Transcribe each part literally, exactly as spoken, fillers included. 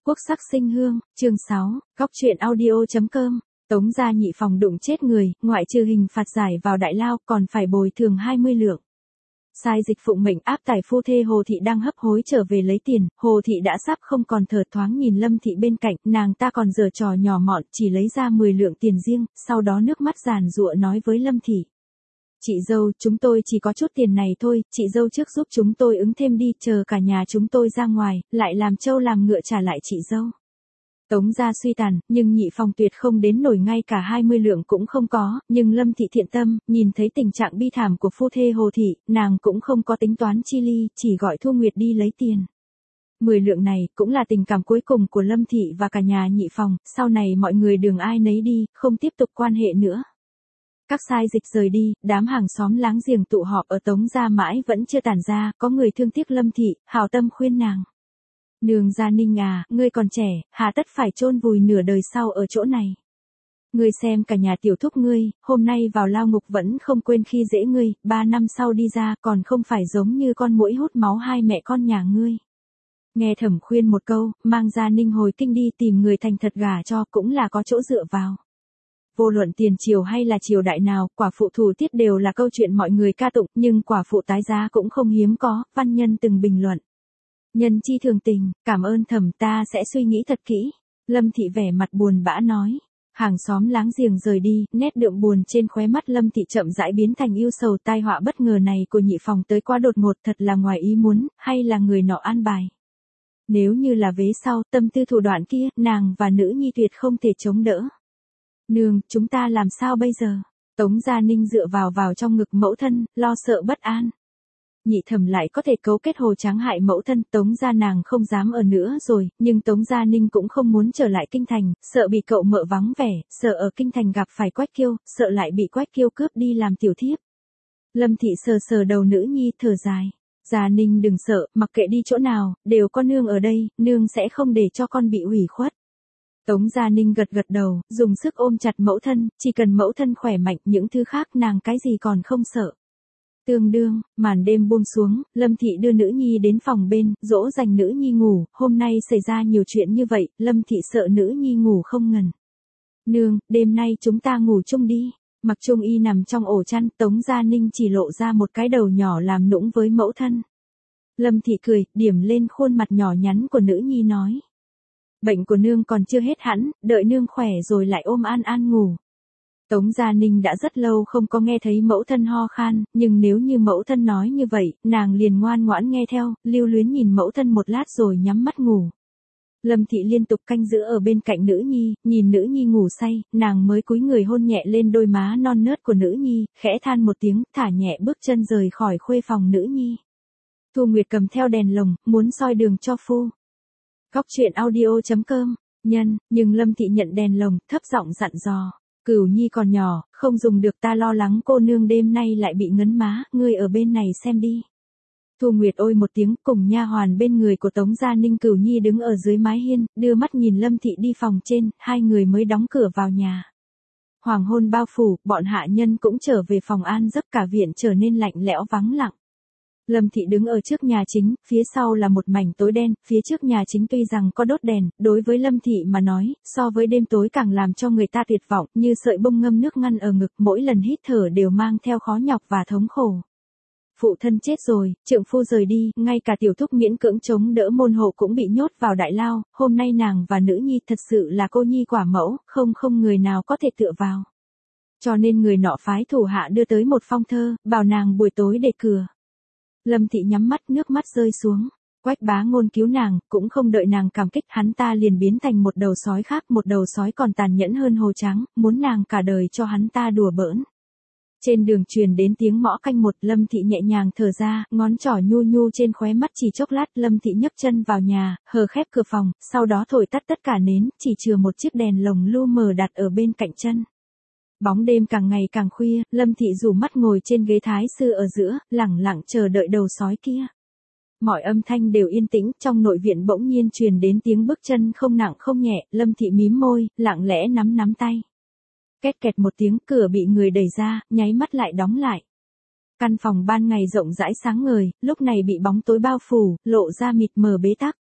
Quốc sắc sinh hương, chương sáu, góc truyện audio.com, Tống gia nhị phòng đụng chết người, ngoại trừ hình phạt giải vào đại lao còn phải bồi thường hai mươi lượng. Sai dịch phụng mệnh áp tải phu thê Hồ Thị đang hấp hối trở về lấy tiền, Hồ Thị đã sắp không còn thở thoáng nhìn Lâm Thị bên cạnh, nàng ta còn giở trò nhỏ mọn chỉ lấy ra mười lượng tiền riêng, sau đó nước mắt giàn giụa nói với Lâm Thị. Chị dâu, chúng tôi chỉ có chút tiền này thôi, chị dâu trước giúp chúng tôi ứng thêm đi, chờ cả nhà chúng tôi ra ngoài, lại làm trâu làm ngựa trả lại chị dâu. Tống gia suy tàn, nhưng nhị phòng tuyệt không đến nổi ngay cả hai mươi lượng cũng không có, nhưng Lâm Thị thiện tâm, nhìn thấy tình trạng bi thảm của phu thê Hồ Thị, nàng cũng không có tính toán chi ly, chỉ gọi Thu Nguyệt đi lấy tiền. Mười lượng này cũng là tình cảm cuối cùng của Lâm Thị và cả nhà nhị phòng, sau này mọi người đường ai nấy đi, không tiếp tục quan hệ nữa. Các sai dịch rời đi, đám hàng xóm láng giềng tụ họp ở Tống gia mãi vẫn chưa tản ra, có người thương tiếc Lâm Thị, hảo tâm khuyên nàng. Nương Gia Ninh à, ngươi còn trẻ, hà tất phải chôn vùi nửa đời sau ở chỗ này. Ngươi xem cả nhà tiểu thúc ngươi, hôm nay vào lao ngục vẫn không quên khi dễ ngươi, ba năm sau đi ra còn không phải giống như con muỗi hút máu hai mẹ con nhà ngươi. Nghe Thẩm khuyên một câu, mang Gia Ninh hồi kinh đi tìm người thành thật gả cho cũng là có chỗ dựa vào. Vô luận tiền triều hay là triều đại nào, quả phụ thủ tiết đều là câu chuyện mọi người ca tụng, nhưng quả phụ tái giá cũng không hiếm có, văn nhân từng bình luận. Nhân chi thường tình, cảm ơn Thẩm, ta sẽ suy nghĩ thật kỹ. Lâm Thị vẻ mặt buồn bã nói. Hàng xóm láng giềng rời đi, nét đượm buồn trên khóe mắt Lâm Thị chậm rãi biến thành ưu sầu, tai họa bất ngờ này của nhị phòng tới quá đột ngột, thật là ngoài ý muốn, hay là người nọ an bài. Nếu như là vế sau, tâm tư thủ đoạn kia, nàng và nữ nhi tuyệt không thể chống đỡ. Nương, chúng ta làm sao bây giờ? Tống Gia Ninh dựa vào vào trong ngực mẫu thân, lo sợ bất an. Nhị Thẩm lại có thể cấu kết Hồ Tráng hại mẫu thân, Tống gia nàng không dám ở nữa rồi, nhưng Tống Gia Ninh cũng không muốn trở lại kinh thành, sợ bị cậu mợ vắng vẻ, sợ ở kinh thành gặp phải Quách Kiêu, sợ lại bị Quách Kiêu cướp đi làm tiểu thiếp. Lâm Thị sờ sờ đầu nữ nhi thở dài. Gia Ninh đừng sợ, mặc kệ đi chỗ nào, đều có nương ở đây, nương sẽ không để cho con bị hủy khuất. Tống Gia Ninh gật gật đầu, dùng sức ôm chặt mẫu thân, chỉ cần mẫu thân khỏe mạnh, những thứ khác nàng cái gì còn không sợ. Tương đương, màn đêm buông xuống, Lâm Thị đưa nữ nhi đến phòng bên, dỗ dành nữ nhi ngủ, hôm nay xảy ra nhiều chuyện như vậy, Lâm Thị sợ nữ nhi ngủ không ngần. Nương, đêm nay chúng ta ngủ chung đi. Mặc Trung Y nằm trong ổ chăn, Tống Gia Ninh chỉ lộ ra một cái đầu nhỏ làm nũng với mẫu thân. Lâm Thị cười, điểm lên khuôn mặt nhỏ nhắn của nữ nhi nói. Bệnh của nương còn chưa hết hẳn, đợi nương khỏe rồi lại ôm An An ngủ. Tống Gia Ninh đã rất lâu không có nghe thấy mẫu thân ho khan, nhưng nếu như mẫu thân nói như vậy, nàng liền ngoan ngoãn nghe theo, lưu luyến nhìn mẫu thân một lát rồi nhắm mắt ngủ. Lâm Thị liên tục canh giữ ở bên cạnh nữ nhi, nhìn nữ nhi ngủ say, nàng mới cúi người hôn nhẹ lên đôi má non nớt của nữ nhi, khẽ than một tiếng, thả nhẹ bước chân rời khỏi khuê phòng nữ nhi. Thu Nguyệt cầm theo đèn lồng, muốn soi đường cho phu. Góc truyện audio.com, nhân, nhưng Lâm Thị nhận đèn lồng, thấp giọng dặn dò. Cửu nhi còn nhỏ, không dùng được, ta lo lắng cô nương đêm nay lại bị ngấn má, ngươi ở bên này xem đi. Thu Nguyệt ôi một tiếng, cùng nha hoàn bên người của Tống Gia Ninh. Cửu nhi đứng ở dưới mái hiên, đưa mắt nhìn Lâm Thị đi phòng trên, hai người mới đóng cửa vào nhà. Hoàng hôn bao phủ, bọn hạ nhân cũng trở về phòng an giấc, cả viện trở nên lạnh lẽo vắng lặng. Lâm Thị đứng ở trước nhà chính, phía sau là một mảnh tối đen, phía trước nhà chính tuy rằng có đốt đèn, đối với Lâm Thị mà nói, so với đêm tối càng làm cho người ta tuyệt vọng, như sợi bông ngâm nước ngăn ở ngực, mỗi lần hít thở đều mang theo khó nhọc và thống khổ. Phụ thân chết rồi, trượng phu rời đi, ngay cả tiểu thúc miễn cưỡng chống đỡ môn hộ cũng bị nhốt vào đại lao, hôm nay nàng và nữ nhi thật sự là cô nhi quả mẫu, không không người nào có thể tựa vào. Cho nên người nọ phái thủ hạ đưa tới một phong thơ, bảo nàng buổi tối để cửa. Lâm Thị nhắm mắt, nước mắt rơi xuống. Quách Bá Ngôn cứu nàng, cũng không đợi nàng cảm kích, hắn ta liền biến thành một đầu sói khác, một đầu sói còn tàn nhẫn hơn Hồ Tráng, muốn nàng cả đời cho hắn ta đùa bỡn. Trên đường truyền đến tiếng mõ canh một, Lâm Thị nhẹ nhàng thở ra, ngón trỏ nhu nhu trên khóe mắt, chỉ chốc lát Lâm Thị nhấc chân vào nhà, hờ khép cửa phòng, sau đó thổi tắt tất cả nến, chỉ chừa một chiếc đèn lồng lu mờ đặt ở bên cạnh chân. Bóng đêm càng ngày càng khuya, Lâm Thị rủ mắt ngồi trên ghế thái sư ở giữa, lẳng lặng chờ đợi đầu sói kia. Mọi âm thanh đều yên tĩnh, trong nội viện bỗng nhiên truyền đến tiếng bước chân không nặng không nhẹ, Lâm Thị mím môi, lặng lẽ nắm nắm tay. Két kẹt một tiếng, cửa bị người đẩy ra, nháy mắt lại đóng lại. Căn phòng ban ngày rộng rãi sáng ngời, lúc này bị bóng tối bao phủ, lộ ra mịt mờ bế tắc.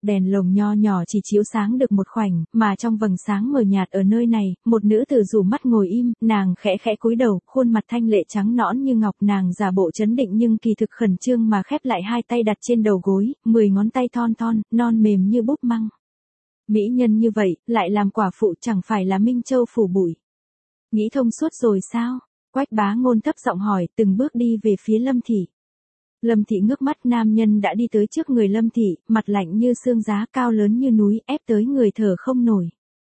Đèn lồng nho nhỏ chỉ chiếu sáng được một khoảnh, mà trong vầng sáng mờ nhạt ở nơi này, một nữ tử rủ mắt ngồi im, nàng khẽ khẽ cúi đầu, khuôn mặt thanh lệ trắng nõn như ngọc, nàng giả bộ trấn định nhưng kỳ thực khẩn trương mà khép lại hai tay đặt trên đầu gối, mười ngón tay thon thon, non mềm như búp măng. Mỹ nhân như vậy, lại làm quả phụ chẳng phải là Minh Châu phủ bụi. Nghĩ thông suốt rồi sao? Quách Bá Ngôn thấp giọng hỏi, từng bước đi về phía Lâm Thị. Lâm Thị ngước mắt, nam nhân đã đi tới trước người Lâm Thị, mặt lạnh như xương giá, cao lớn như núi, ép tới người thở không nổi.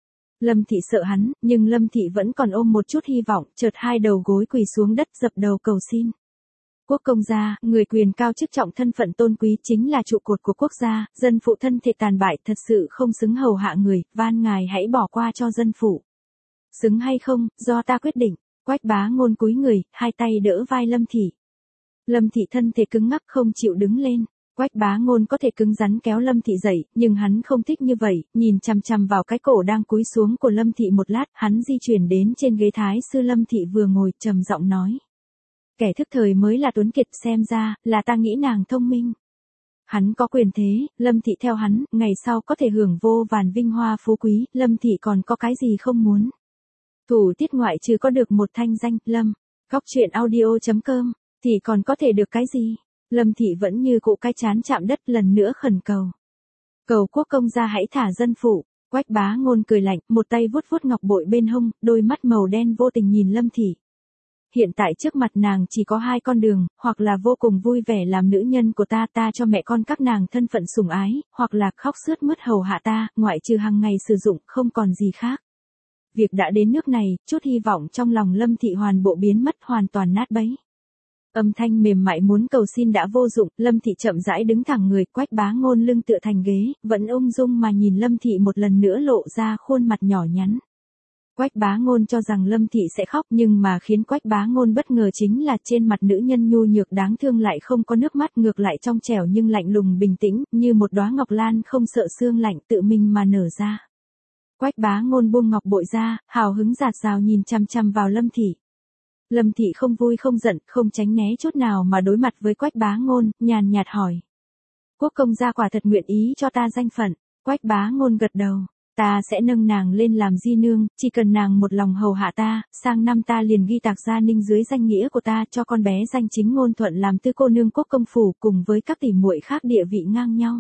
Lâm Thị sợ hắn, nhưng Lâm Thị vẫn còn ôm một chút hy vọng, chợt hai đầu gối quỳ xuống đất dập đầu cầu xin. Quốc công gia, người quyền cao chức trọng, thân phận tôn quý, chính là trụ cột của quốc gia, dân phụ thân thể tàn bại, thật sự không xứng hầu hạ người, van ngài hãy bỏ qua cho dân phụ. Xứng hay không, do ta quyết định. Quách Bá Ngôn cúi người, hai tay đỡ vai Lâm Thị. Lâm Thị thân thể cứng ngắc không chịu đứng lên. Quách Bá Ngôn có thể cứng rắn kéo Lâm Thị dậy, nhưng hắn không thích như vậy, nhìn chằm chằm vào cái cổ đang cúi xuống của Lâm Thị một lát, hắn di chuyển đến trên ghế thái sư Lâm Thị vừa ngồi, trầm giọng nói. Kẻ thức thời mới là tuấn kiệt, xem ra, là ta nghĩ nàng thông minh. Hắn có quyền thế, Lâm Thị theo hắn, ngày sau có thể hưởng vô vàn vinh hoa phú quý, Lâm Thị còn có cái gì không muốn. Thủ tiết ngoại trừ có được một thanh danh, Lâm, góc truyện audio chấm com, thì còn có thể được cái gì? Lâm Thị vẫn như cũ cái chán chạm đất, lần nữa khẩn cầu. Cầu quốc công gia hãy thả dân phụ. Quách Bá Ngôn cười lạnh, một tay vuốt vuốt ngọc bội bên hông, đôi mắt màu đen vô tình nhìn Lâm Thị. Hiện tại trước mặt nàng chỉ có hai con đường, hoặc là vô cùng vui vẻ làm nữ nhân của ta, ta cho mẹ con các nàng thân phận sủng ái, hoặc là khóc sướt mướt hầu hạ ta, ngoại trừ hàng ngày sử dụng, không còn gì khác. Việc đã đến nước này, chút hy vọng trong lòng Lâm Thị hoàn bộ biến mất, hoàn toàn nát bấy. Âm thanh mềm mại muốn cầu xin đã vô dụng, Lâm Thị chậm rãi đứng thẳng người, Quách Bá Ngôn lưng tựa thành ghế, vẫn ung dung mà nhìn Lâm Thị một lần nữa lộ ra khuôn mặt nhỏ nhắn. Quách Bá Ngôn cho rằng Lâm Thị sẽ khóc, nhưng mà khiến Quách Bá Ngôn bất ngờ chính là trên mặt nữ nhân nhu nhược đáng thương lại không có nước mắt, ngược lại trong trẻo nhưng lạnh lùng bình tĩnh, như một đóa ngọc lan không sợ sương lạnh tự mình mà nở ra. Quách Bá Ngôn buông ngọc bội ra, hào hứng dạt dào nhìn chằm chằm vào Lâm Thị. Lâm Thị không vui không giận, không tránh né chút nào mà đối mặt với Quách Bá Ngôn, nhàn nhạt hỏi. Quốc công gia quả thật nguyện ý cho ta danh phận. Quách Bá Ngôn gật đầu. Ta sẽ nâng nàng lên làm di nương, chỉ cần nàng một lòng hầu hạ ta, sang năm ta liền ghi tạc Gia Ninh dưới danh nghĩa của ta, cho con bé danh chính ngôn thuận làm tư cô nương quốc công phủ, cùng với các tỷ muội khác địa vị ngang nhau.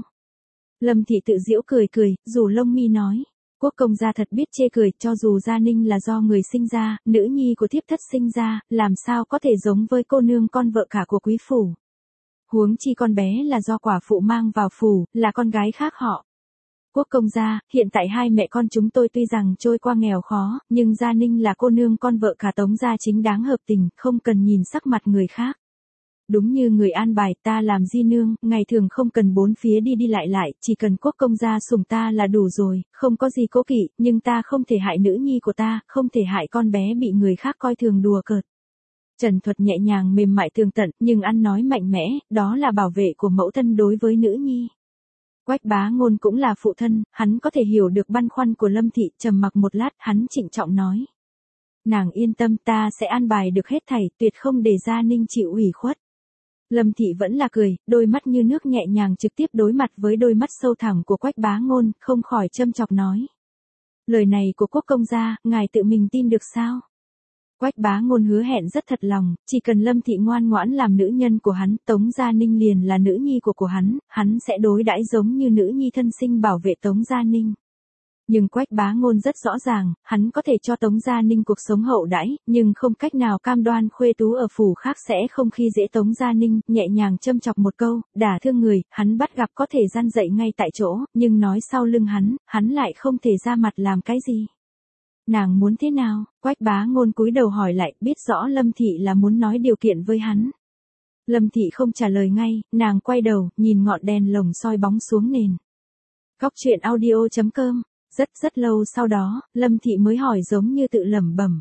Lâm Thị tự giễu cười cười, dù lông mi nói. Quốc công gia thật biết chê cười, cho dù Gia Ninh là do người sinh ra, nữ nhi của thiếp thất sinh ra, làm sao có thể giống với cô nương con vợ cả của quý phủ. Huống chi con bé là do quả phụ mang vào phủ, là con gái khác họ. Quốc công gia, hiện tại hai mẹ con chúng tôi tuy rằng trôi qua nghèo khó, nhưng Gia Ninh là cô nương con vợ cả Tống gia chính đáng hợp tình, không cần nhìn sắc mặt người khác. Đúng như người an bài, ta làm di nương, ngày thường không cần bốn phía đi đi lại lại, chỉ cần quốc công gia sủng ta là đủ rồi, không có gì cố kỵ, nhưng ta không thể hại nữ nhi của ta, không thể hại con bé bị người khác coi thường đùa cợt. Trần thuật nhẹ nhàng mềm mại tường tận, nhưng ăn nói mạnh mẽ, đó là bảo vệ của mẫu thân đối với nữ nhi. Quách Bá Ngôn cũng là phụ thân, hắn có thể hiểu được băn khoăn của Lâm Thị, trầm mặc một lát, hắn trịnh trọng nói. Nàng yên tâm, ta sẽ an bài được hết thảy, tuyệt không để Gia Ninh chịu ủy khuất. Lâm Thị vẫn là cười, đôi mắt như nước nhẹ nhàng trực tiếp đối mặt với đôi mắt sâu thẳm của Quách Bá Ngôn, không khỏi châm chọc nói. Lời này của quốc công gia, ngài tự mình tin được sao? Quách Bá Ngôn hứa hẹn rất thật lòng, chỉ cần Lâm Thị ngoan ngoãn làm nữ nhân của hắn, Tống Gia Ninh liền là nữ nhi của của hắn, hắn sẽ đối đãi giống như nữ nhi thân sinh bảo vệ Tống Gia Ninh. Nhưng Quách Bá Ngôn rất rõ ràng, hắn có thể cho Tống Gia Ninh cuộc sống hậu đãi, nhưng không cách nào cam đoan khuê tú ở phủ khác sẽ không khi dễ Tống Gia Ninh, nhẹ nhàng châm chọc một câu, đả thương người, hắn bắt gặp có thể gian dậy ngay tại chỗ, nhưng nói sau lưng hắn, hắn lại không thể ra mặt làm cái gì. Nàng muốn thế nào? Quách Bá Ngôn cúi đầu hỏi lại, biết rõ Lâm Thị là muốn nói điều kiện với hắn. Lâm Thị không trả lời ngay, nàng quay đầu, nhìn ngọn đèn lồng soi bóng xuống nền. Góc truyện audio chấm com. Rất rất lâu sau đó, Lâm Thị mới hỏi giống như tự lẩm bẩm.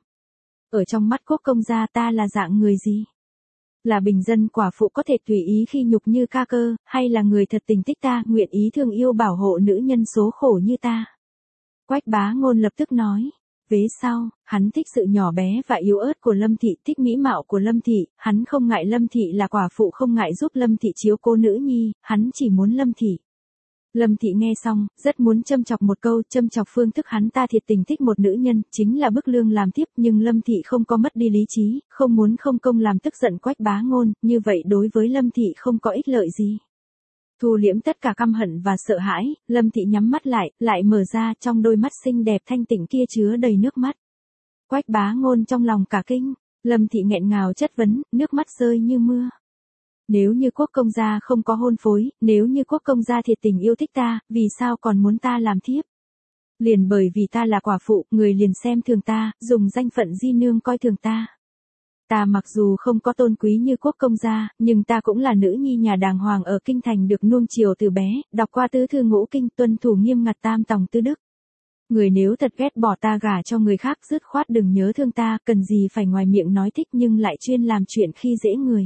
Ở trong mắt quốc công gia ta là dạng người gì? Là bình dân quả phụ có thể tùy ý khi nhục như ca cơ, hay là người thật tình thích ta, nguyện ý thương yêu bảo hộ nữ nhân số khổ như ta? Quách Bá Ngôn lập tức nói. Vế sau, hắn thích sự nhỏ bé và yếu ớt của Lâm Thị, thích mỹ mạo của Lâm Thị, hắn không ngại Lâm Thị là quả phụ, không ngại giúp Lâm Thị chiếu cố nữ nhi, hắn chỉ muốn Lâm Thị Lâm Thị nghe xong, rất muốn châm chọc một câu, châm chọc phương thức hắn ta thiệt tình thích một nữ nhân, chính là bức lương làm tiếp, nhưng Lâm Thị không có mất đi lý trí, không muốn không công làm tức giận Quách Bá Ngôn, như vậy đối với Lâm Thị không có ích lợi gì. Thu liễm tất cả căm hận và sợ hãi, Lâm Thị nhắm mắt lại, lại mở ra, trong đôi mắt xinh đẹp thanh tịnh kia chứa đầy nước mắt. Quách Bá Ngôn trong lòng cả kinh, Lâm Thị nghẹn ngào chất vấn, nước mắt rơi như mưa. Nếu như Quốc công gia không có hôn phối, nếu như Quốc công gia thiệt tình yêu thích ta, vì sao còn muốn ta làm thiếp? Liền bởi vì ta là quả phụ, người liền xem thường ta, dùng danh phận di nương coi thường ta. Ta mặc dù không có tôn quý như Quốc công gia, nhưng ta cũng là nữ nhi nhà đàng hoàng ở kinh thành được nuông chiều từ bé, đọc qua tứ thư ngũ kinh, tuân thủ nghiêm ngặt tam tòng tư đức. Người nếu thật ghét bỏ ta gả cho người khác, dứt khoát đừng nhớ thương ta, cần gì phải ngoài miệng nói thích nhưng lại chuyên làm chuyện khi dễ người.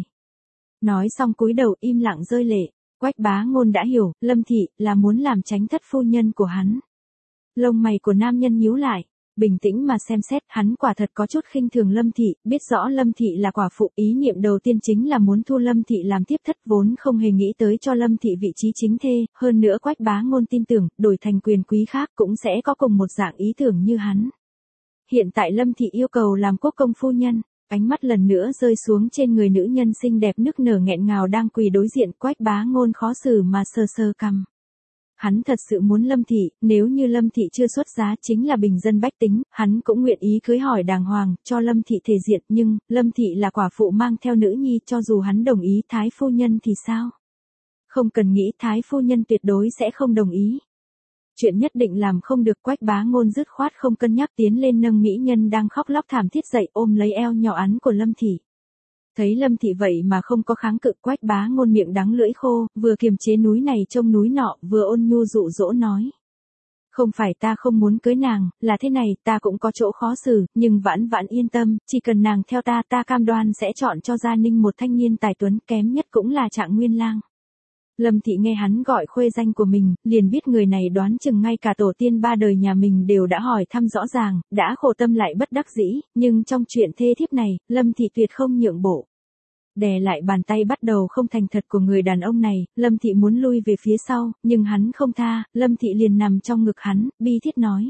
Nói xong cúi đầu im lặng rơi lệ, Quách Bá Ngôn đã hiểu, Lâm Thị là muốn làm tránh thất phu nhân của hắn. Lông mày của nam nhân nhíu lại, bình tĩnh mà xem xét, hắn quả thật có chút khinh thường Lâm Thị, biết rõ Lâm Thị là quả phụ, ý niệm đầu tiên chính là muốn thu Lâm Thị làm tiếp thất, vốn không hề nghĩ tới cho Lâm Thị vị trí chính thê, hơn nữa Quách Bá Ngôn tin tưởng, đổi thành quyền quý khác cũng sẽ có cùng một dạng ý tưởng như hắn. Hiện tại Lâm Thị yêu cầu làm quốc công phu nhân, ánh mắt lần nữa rơi xuống trên người nữ nhân xinh đẹp nức nở nghẹn ngào đang quỳ đối diện, Quách Bá Ngôn khó xử mà sờ sờ cằm. Hắn thật sự muốn Lâm Thị, nếu như Lâm Thị chưa xuất giá chính là bình dân bách tính, hắn cũng nguyện ý cưới hỏi đàng hoàng, cho Lâm Thị thể diện, nhưng, Lâm Thị là quả phụ mang theo nữ nhi, cho dù hắn đồng ý Thái phu nhân thì sao? Không cần nghĩ, Thái phu nhân tuyệt đối sẽ không đồng ý. Chuyện nhất định làm không được, Quách Bá Ngôn dứt khoát không cân nhắc tiến lên nâng mỹ nhân đang khóc lóc thảm thiết dậy, ôm lấy eo nhỏ ắn của Lâm Thị. Thấy Lâm Thị vậy mà không có kháng cự, Quách Bá Ngôn miệng đắng lưỡi khô, vừa kiềm chế núi này trông núi nọ, vừa ôn nhu dụ dỗ nói. Không phải ta không muốn cưới nàng, là thế này, ta cũng có chỗ khó xử, nhưng Vãn Vãn yên tâm, chỉ cần nàng theo ta, ta cam đoan sẽ chọn cho Gia Ninh một thanh niên tài tuấn, kém nhất cũng là Trạng Nguyên Lang. Lâm Thị nghe hắn gọi khuê danh của mình, liền biết người này đoán chừng ngay cả tổ tiên ba đời nhà mình đều đã hỏi thăm rõ ràng, đã khổ tâm lại bất đắc dĩ, nhưng trong chuyện thê thiếp này, Lâm Thị tuyệt không nhượng bộ. Đè lại bàn tay bắt đầu không thành thật của người đàn ông này, Lâm Thị muốn lui về phía sau, nhưng hắn không tha, Lâm Thị liền nằm trong ngực hắn, bi thiết nói.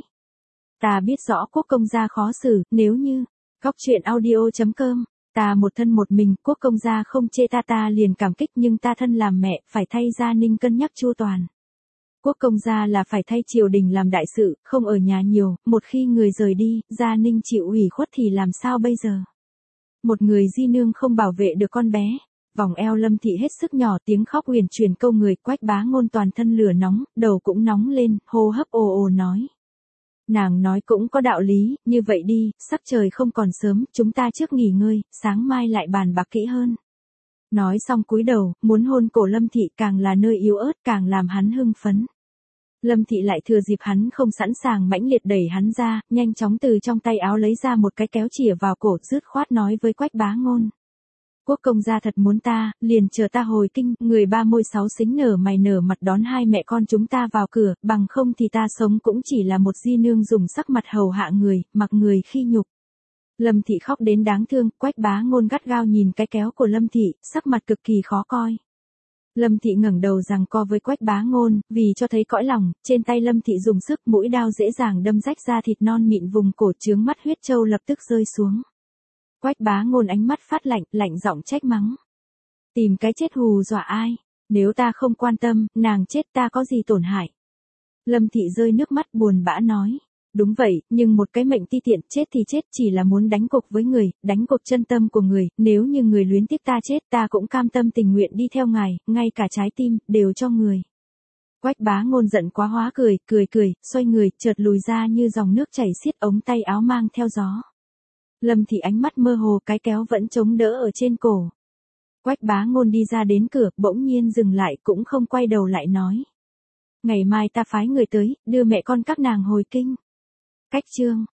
Ta biết rõ Quốc công gia khó xử, nếu như, góc truyện audio chấm com. Ta một thân một mình, Quốc công gia không chê ta ta liền cảm kích, nhưng ta thân làm mẹ, phải thay Gia Ninh cân nhắc chu toàn. Quốc công gia là phải thay triều đình làm đại sự, không ở nhà nhiều, một khi người rời đi, Gia Ninh chịu ủy khuất thì làm sao bây giờ? Một người di nương không bảo vệ được con bé. Vòng eo Lâm Thị hết sức nhỏ, tiếng khóc huyền truyền câu người, Quách Bá Ngôn toàn thân lửa nóng, đầu cũng nóng lên, hô hấp ồ ồ nói. Nàng nói cũng có đạo lý, như vậy đi, sắc trời không còn sớm, chúng ta trước nghỉ ngơi, sáng mai lại bàn bạc kỹ hơn. Nói xong cúi đầu, muốn hôn cổ Lâm Thị, càng là nơi yếu ớt càng làm hắn hưng phấn. Lâm Thị lại thừa dịp hắn không sẵn sàng mãnh liệt đẩy hắn ra, nhanh chóng từ trong tay áo lấy ra một cái kéo chìa vào cổ, dứt khoát nói với Quách Bá Ngôn. Quốc công gia thật muốn ta, liền chờ ta hồi kinh, người ba môi sáu xính nở mày nở mặt đón hai mẹ con chúng ta vào cửa, bằng không thì ta sống cũng chỉ là một di nương dùng sắc mặt hầu hạ người, mặc người khi nhục. Lâm Thị khóc đến đáng thương, Quách Bá Ngôn gắt gao nhìn cái kéo của Lâm Thị, sắc mặt cực kỳ khó coi. Lâm Thị ngẩng đầu giằng co với Quách Bá Ngôn, vì cho thấy cõi lòng, trên tay Lâm Thị dùng sức, mũi đao dễ dàng đâm rách da thịt non mịn vùng cổ, chướng mắt huyết châu lập tức rơi xuống. Quách Bá Ngôn ánh mắt phát lạnh, lạnh giọng trách mắng. Tìm cái chết hù dọa ai? Nếu ta không quan tâm, nàng chết ta có gì tổn hại? Lâm Thị rơi nước mắt buồn bã nói. Đúng vậy, nhưng một cái mệnh ti tiện, chết thì chết, chỉ là muốn đánh cục với người, đánh cục chân tâm của người, nếu như người luyến tiếc ta chết, ta cũng cam tâm tình nguyện đi theo ngài, ngay cả trái tim, đều cho người. Quách Bá Ngôn giận quá hóa cười, cười cười, xoay người, chợt lùi ra như dòng nước chảy xiết ống tay áo mang theo gió. Lâm Thị ánh mắt mơ hồ, cái kéo vẫn chống đỡ ở trên cổ. Quách Bá Ngôn đi ra đến cửa, bỗng nhiên dừng lại, cũng không quay đầu lại nói. Ngày mai ta phái người tới, đưa mẹ con các nàng hồi kinh. Cách chương